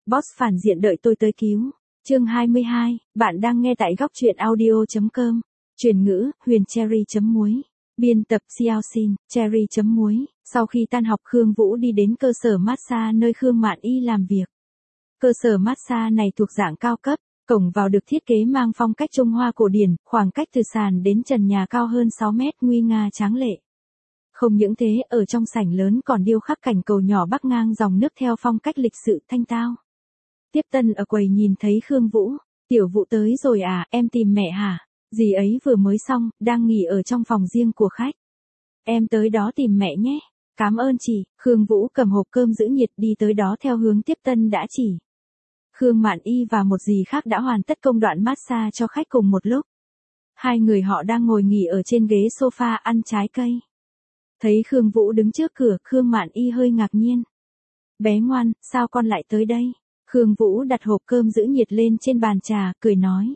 Boss phản diện đợi tôi tới cứu. Chương 22, bạn đang nghe tại góc truyện audio.com. Chuyển ngữ, Huyền Cherry.muối. Biên tập Xiao Xin, Cherry.muối. Sau khi tan học Khương Vũ đi đến cơ sở massage nơi Khương Mạn Y làm việc. Cơ sở massage này thuộc dạng cao cấp, cổng vào được thiết kế mang phong cách Trung Hoa cổ điển, khoảng cách từ sàn đến trần nhà cao hơn 6 mét, nguy nga tráng lệ. Không những thế, ở trong sảnh lớn còn điêu khắc cảnh cầu nhỏ bắc ngang dòng nước theo phong cách lịch sự thanh tao. Tiếp tân ở quầy nhìn thấy Khương Vũ, "Tiểu Vũ tới rồi à, em tìm mẹ hả? Dì ấy vừa mới xong, đang nghỉ ở trong phòng riêng của khách. Em tới đó tìm mẹ nhé." "Cảm ơn chị." Khương Vũ cầm hộp cơm giữ nhiệt đi tới đó theo hướng tiếp tân đã chỉ. Khương Mạn Y và một dì khác đã hoàn tất công đoạn massage cho khách cùng một lúc. Hai người họ đang ngồi nghỉ ở trên ghế sofa ăn trái cây. Thấy Khương Vũ đứng trước cửa, Khương Mạn Y hơi ngạc nhiên. "Bé ngoan, sao con lại tới đây?" Khương Vũ đặt hộp cơm giữ nhiệt lên trên bàn trà, cười nói.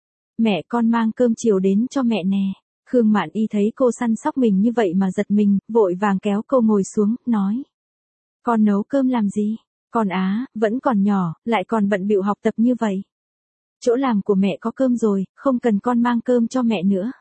"Mẹ con mang cơm chiều đến cho mẹ nè." Khương Mạn Y thấy cô săn sóc mình như vậy mà giật mình, vội vàng kéo cô ngồi xuống, nói. "Con nấu cơm làm gì? Con vẫn còn nhỏ, lại còn bận bịu học tập như vậy. Chỗ làm của mẹ có cơm rồi, không cần con mang cơm cho mẹ nữa.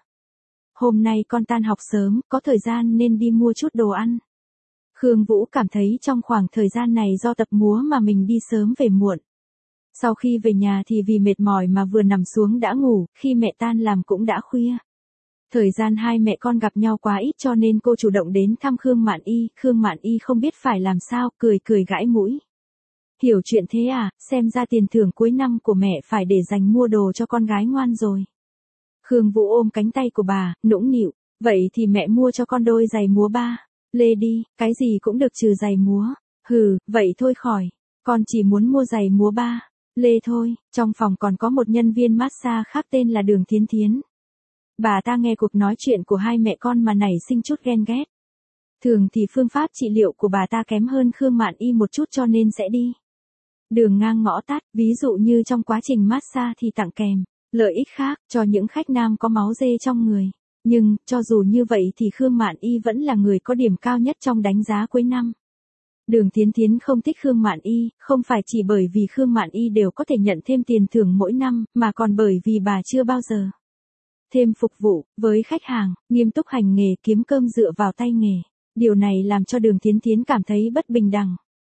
Hôm nay con tan học sớm, có thời gian nên đi mua chút đồ ăn." Khương Vũ cảm thấy trong khoảng thời gian này do tập múa mà mình đi sớm về muộn. Sau khi về nhà thì vì mệt mỏi mà vừa nằm xuống đã ngủ, khi mẹ tan làm cũng đã khuya. Thời gian hai mẹ con gặp nhau quá ít cho nên cô chủ động đến thăm Khương Mạn Y. Khương Mạn Y không biết phải làm sao, cười gãi mũi. "Hiểu chuyện thế à, xem ra tiền thưởng cuối năm của mẹ phải để dành mua đồ cho con gái ngoan rồi." Khương Vũ ôm cánh tay của bà, nũng nịu. "Vậy thì mẹ mua cho con đôi giày múa ba lê đi, cái gì cũng được trừ giày múa." "Hừ, vậy thôi khỏi, con chỉ muốn mua giày múa ba lê thôi." Trong phòng còn có một nhân viên massage khác tên là Đường Thiến Thiến. Bà ta nghe cuộc nói chuyện của hai mẹ con mà nảy sinh chút ghen ghét. Thường thì phương pháp trị liệu của bà ta kém hơn Khương Mạn Y một chút cho nên sẽ đi đường ngang ngõ tắt, ví dụ như trong quá trình massage thì tặng kèm lợi ích khác cho những khách nam có máu dê trong người. Nhưng, cho dù như vậy thì Khương Mạn Y vẫn là người có điểm cao nhất trong đánh giá cuối năm. Đường Thiến Thiến không thích Khương Mạn Y, không phải chỉ bởi vì Khương Mạn Y đều có thể nhận thêm tiền thưởng mỗi năm, mà còn bởi vì bà chưa bao giờ thêm phục vụ với khách hàng, nghiêm túc hành nghề kiếm cơm dựa vào tay nghề. Điều này làm cho Đường Thiến Thiến cảm thấy bất bình đẳng.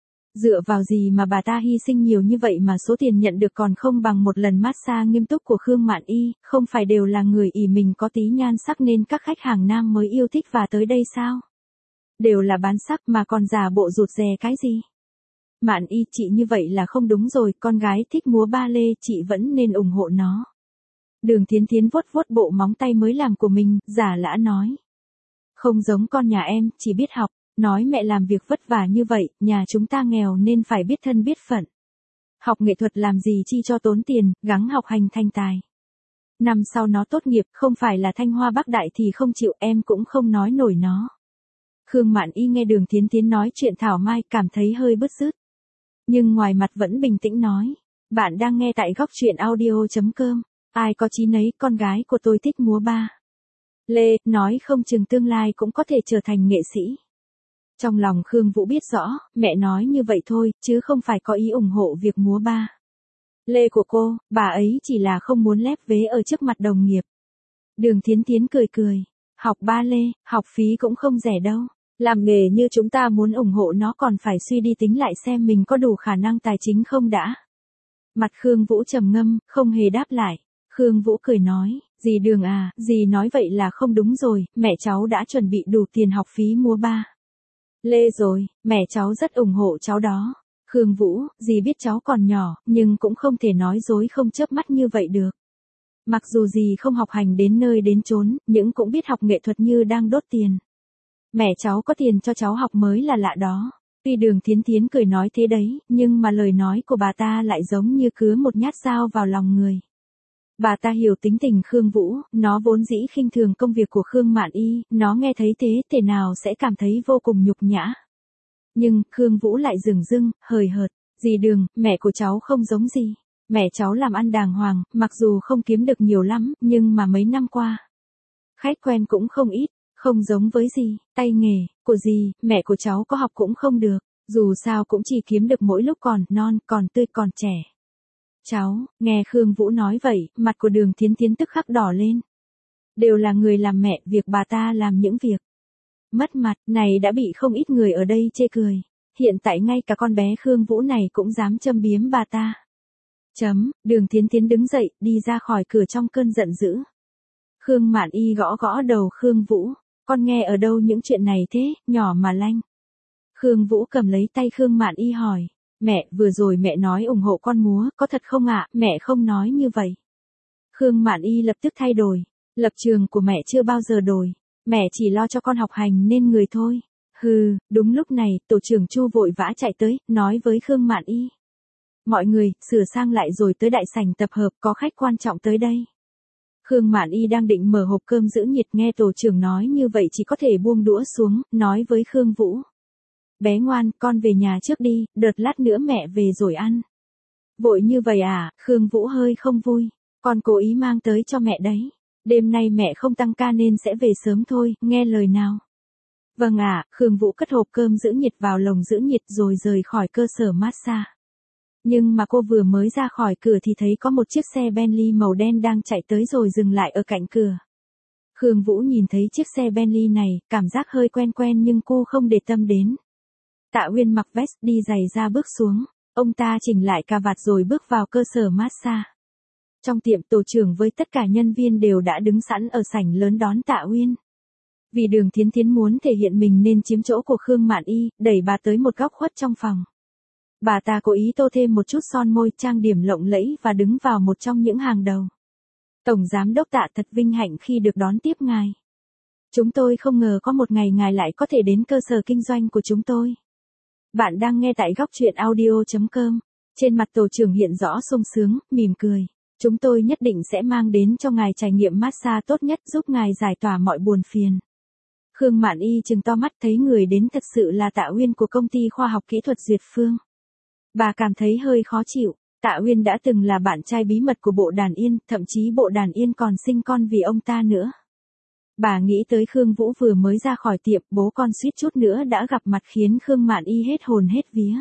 Dựa vào gì mà bà ta hy sinh nhiều như vậy mà số tiền nhận được còn không bằng một lần massage nghiêm túc của Khương Mạn Y, không phải đều là người ỷ mình có tí nhan sắc nên các khách hàng nam mới yêu thích và tới đây sao? Đều là bán sắc mà còn giả bộ rụt rè cái gì? Mạn Y, chị như vậy là không đúng rồi, con gái thích múa ba lê, chị vẫn nên ủng hộ nó. Đường Thiến Thiến vuốt bộ móng tay mới làm của mình, giả lã nói. Không giống con nhà em, chỉ biết học. Nói mẹ làm việc vất vả như vậy, nhà chúng ta nghèo nên phải biết thân biết phận. Học nghệ thuật làm gì chi cho tốn tiền, gắng học hành thành tài. Năm sau nó tốt nghiệp, không phải là Thanh Hoa Bắc Đại thì không chịu, em cũng không nói nổi nó. Khương Mạn Y nghe Đường Thiến Thiến nói chuyện thảo mai, cảm thấy hơi bứt rứt. Nhưng ngoài mặt vẫn bình tĩnh nói. Bạn đang nghe tại góc truyện audio.com. Ai có chí nấy, con gái của tôi thích múa ba lê, nói không chừng tương lai cũng có thể trở thành nghệ sĩ. Trong lòng Khương Vũ biết rõ, mẹ nói như vậy thôi, chứ không phải có ý ủng hộ việc múa ba lê của cô, bà ấy chỉ là không muốn lép vế ở trước mặt đồng nghiệp. Đường Thiến Thiến cười. Học ba lê, học phí cũng không rẻ đâu. Làm nghề như chúng ta muốn ủng hộ nó còn phải suy đi tính lại xem mình có đủ khả năng tài chính không đã. Mặt Khương Vũ trầm ngâm, không hề đáp lại. Khương Vũ cười nói, dì Đường à, dì nói vậy là không đúng rồi, mẹ cháu đã chuẩn bị đủ tiền học phí múa ba lê rồi, mẹ cháu rất ủng hộ cháu đó. Khương Vũ, dì biết cháu còn nhỏ, nhưng cũng không thể nói dối không chớp mắt như vậy được. Mặc dù dì không học hành đến nơi đến chốn, nhưng cũng biết học nghệ thuật như đang đốt tiền. Mẹ cháu có tiền cho cháu học mới là lạ đó. Tuy Đường Thiến Thiến cười nói thế đấy, nhưng mà lời nói của bà ta lại giống như cứa một nhát dao vào lòng người. Bà ta hiểu tính tình Khương Vũ, nó vốn dĩ khinh thường công việc của Khương Mạn Y, nó nghe thấy thế thể nào sẽ cảm thấy vô cùng nhục nhã. Nhưng, Khương Vũ lại dửng dưng, hời hợt, dì Đường, mẹ của cháu không giống gì. Mẹ cháu làm ăn đàng hoàng, mặc dù không kiếm được nhiều lắm, nhưng mà mấy năm qua, khách quen cũng không ít, không giống với dì, tay nghề của dì, mẹ của cháu có học cũng không được. Dù sao cũng chỉ kiếm được mỗi lúc còn non, còn tươi còn trẻ. Cháu, nghe Khương Vũ nói vậy, mặt của Đường Thiến Thiến tức khắc đỏ lên. Đều là người làm mẹ, việc bà ta làm những việc mất mặt này đã bị không ít người ở đây chê cười. Hiện tại ngay cả con bé Khương Vũ này cũng dám châm biếm bà ta. Đường Thiến Thiến đứng dậy, đi ra khỏi cửa trong cơn giận dữ. Khương Mạn Y gõ gõ đầu Khương Vũ. Con nghe ở đâu những chuyện này thế, nhỏ mà lanh. Khương Vũ cầm lấy tay Khương Mạn Y hỏi. Mẹ, vừa rồi mẹ nói ủng hộ con múa, có thật không ạ? Mẹ không nói như vậy. Khương Mạn Y lập tức thay đổi. Lập trường của mẹ chưa bao giờ đổi. Mẹ chỉ lo cho con học hành nên người thôi. Hừ, đúng lúc này, tổ trưởng Chu vội vã chạy tới, nói với Khương Mạn Y. Mọi người, sửa sang lại rồi tới đại sảnh tập hợp, có khách quan trọng tới đây. Khương Mạn Y đang định mở hộp cơm giữ nhiệt, nghe tổ trưởng nói như vậy chỉ có thể buông đũa xuống, nói với Khương Vũ. Bé ngoan, con về nhà trước đi, đợt lát nữa mẹ về rồi ăn. Vội như vậy à? Khương Vũ hơi không vui. Con cố ý mang tới cho mẹ đấy. Đêm nay mẹ không tăng ca nên sẽ về sớm thôi, nghe lời nào. Vâng ạ, Khương Vũ cất hộp cơm giữ nhiệt vào lồng giữ nhiệt rồi rời khỏi cơ sở massage. Nhưng mà cô vừa mới ra khỏi cửa thì thấy có một chiếc xe Bentley màu đen đang chạy tới rồi dừng lại ở cạnh cửa. Khương Vũ nhìn thấy chiếc xe Bentley này, cảm giác hơi quen quen nhưng cô không để tâm đến. Tạ Uyên mặc vest đi giày ra bước xuống, ông ta chỉnh lại cà vạt rồi bước vào cơ sở massage. Trong tiệm tổ trưởng với tất cả nhân viên đều đã đứng sẵn ở sảnh lớn đón Tạ Uyên. Vì Đường Thiến Thiến muốn thể hiện mình nên chiếm chỗ của Khương Mạn Y, đẩy bà tới một góc khuất trong phòng. Bà ta cố ý tô thêm một chút son môi, trang điểm lộng lẫy và đứng vào một trong những hàng đầu. Tổng giám đốc Tạ, thật vinh hạnh khi được đón tiếp ngài. Chúng tôi không ngờ có một ngày ngài lại có thể đến cơ sở kinh doanh của chúng tôi. Bạn đang nghe tại góc truyện audio.com. Trên mặt tổ trưởng hiện rõ sung sướng, mỉm cười. Chúng tôi nhất định sẽ mang đến cho ngài trải nghiệm massage tốt nhất, giúp ngài giải tỏa mọi buồn phiền. Khương Mạn Y trừng to mắt, thấy người đến thật sự là Tạ Uyên của công ty khoa học kỹ thuật Duyệt Phương. Bà cảm thấy hơi khó chịu. Tạ Uyên đã từng là bạn trai bí mật của Bộ Đàn Yên, thậm chí Bộ Đàn Yên còn sinh con vì ông ta nữa. Bà nghĩ tới Khương Vũ vừa mới ra khỏi tiệm, bố con suýt chút nữa đã gặp mặt khiến Khương Mạn Y hết hồn hết vía.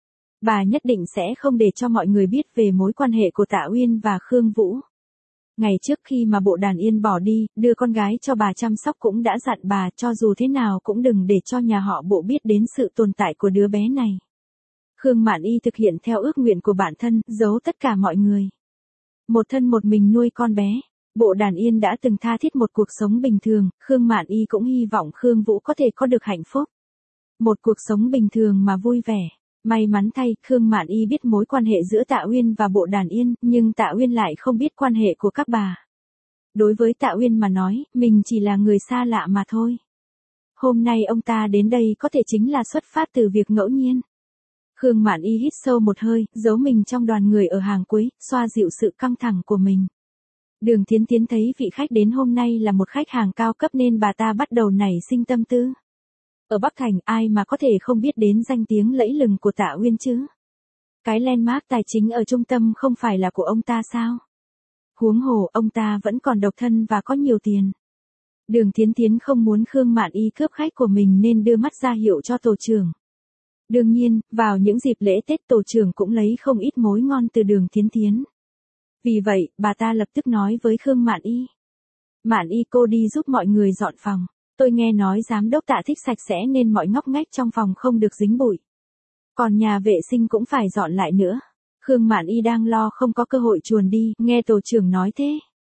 Bà nhất định sẽ không để cho mọi người biết về mối quan hệ của Tạ Uyên và Khương Vũ. Ngày trước khi mà Bộ Đàn Yên bỏ đi, đưa con gái cho bà chăm sóc cũng đã dặn bà cho dù thế nào cũng đừng để cho nhà họ Bộ biết đến sự tồn tại của đứa bé này. Khương Mạn Y thực hiện theo ước nguyện của bản thân, giấu tất cả mọi người. Một thân một mình nuôi con bé. Bộ Đàn Yên đã từng tha thiết một cuộc sống bình thường, Khương Mạn Y cũng hy vọng Khương Vũ có thể có được hạnh phúc. Một cuộc sống bình thường mà vui vẻ. May mắn thay, Khương Mạn Y biết mối quan hệ giữa Tạ Uyên và Bộ Đàn Yên, nhưng Tạ Uyên lại không biết quan hệ của các bà. Đối với Tạ Uyên mà nói, mình chỉ là người xa lạ mà thôi. Hôm nay ông ta đến đây có thể chính là xuất phát từ việc ngẫu nhiên. Khương Mạn Y hít sâu một hơi, giấu mình trong đoàn người ở hàng cuối, xoa dịu sự căng thẳng của mình. Đường Thiến Thiến thấy vị khách đến hôm nay là một khách hàng cao cấp nên bà ta bắt đầu nảy sinh tâm tư. Ở Bắc Thành ai mà có thể không biết đến danh tiếng lẫy lừng của Tạ Uyên chứ? Cái landmark tài chính ở trung tâm không phải là của ông ta sao? Huống hồ ông ta vẫn còn độc thân và có nhiều tiền. Đường Thiến Thiến không muốn Khương Mạn Y cướp khách của mình nên đưa mắt ra hiệu cho tổ trưởng. Đương nhiên, vào những dịp lễ Tết tổ trưởng cũng lấy không ít mối ngon từ Đường Thiến Thiến. Vì vậy, bà ta lập tức nói với Khương Mạn Y. Mạn Y cô đi giúp mọi người dọn phòng. Tôi nghe nói giám đốc Tạ thích sạch sẽ nên mọi ngóc ngách trong phòng không được dính bụi. Còn nhà vệ sinh cũng phải dọn lại nữa. Khương Mạn Y đang lo không có cơ hội chuồn đi, nghe tổ trưởng nói thế.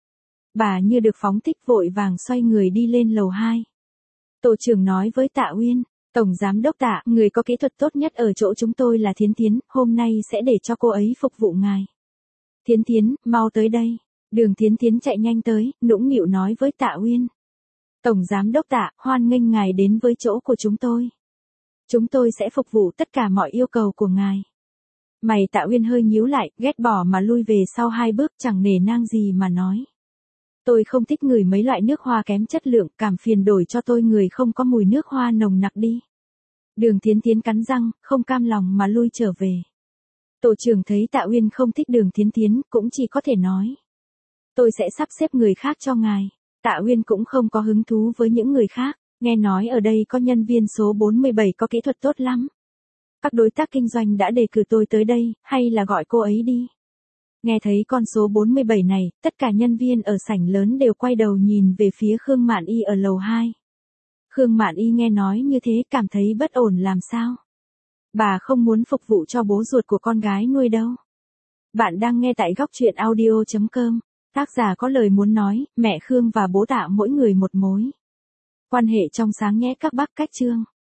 Bà như được phóng thích vội vàng xoay người đi lên lầu 2. Tổ trưởng nói với Tạ Uyên. Tổng giám đốc Tạ, người có kỹ thuật tốt nhất ở chỗ chúng tôi là Thiến Thiến, hôm nay sẽ để cho cô ấy phục vụ ngài. Thiến Thiến, mau tới đây. Đường Thiến Thiến chạy nhanh tới, nũng nịu nói với Tạ Uyên. Tổng giám đốc Tạ, hoan nghênh ngài đến với chỗ của chúng tôi. Chúng tôi sẽ phục vụ tất cả mọi yêu cầu của ngài. Mày Tạ Uyên hơi nhíu lại, ghét bỏ mà lui về sau 2 bước, chẳng nể nang gì mà nói. Tôi không thích ngửi mấy loại nước hoa kém chất lượng, cảm phiền đổi cho tôi người không có mùi nước hoa nồng nặc đi. Đường Thiến Thiến cắn răng, không cam lòng mà lui trở về. Tổ trưởng thấy Tạ Uyên không thích Đường Thiến Thiến, cũng chỉ có thể nói. Tôi sẽ sắp xếp người khác cho ngài. Tạ Uyên cũng không có hứng thú với những người khác, nghe nói ở đây có nhân viên số 47 có kỹ thuật tốt lắm. Các đối tác kinh doanh đã đề cử tôi tới đây, hay là gọi cô ấy đi. Nghe thấy con số 47 này, tất cả nhân viên ở sảnh lớn đều quay đầu nhìn về phía Khương Mạn Y ở lầu 2. Khương Mạn Y nghe nói như thế cảm thấy bất ổn làm sao. Bà không muốn phục vụ cho bố ruột của con gái nuôi đâu. Bạn đang nghe tại góc truyện audio.com. Tác giả có lời muốn nói, mẹ Khương và bố Tạ mỗi người một mối. Quan hệ trong sáng nhé các bác. Cách chương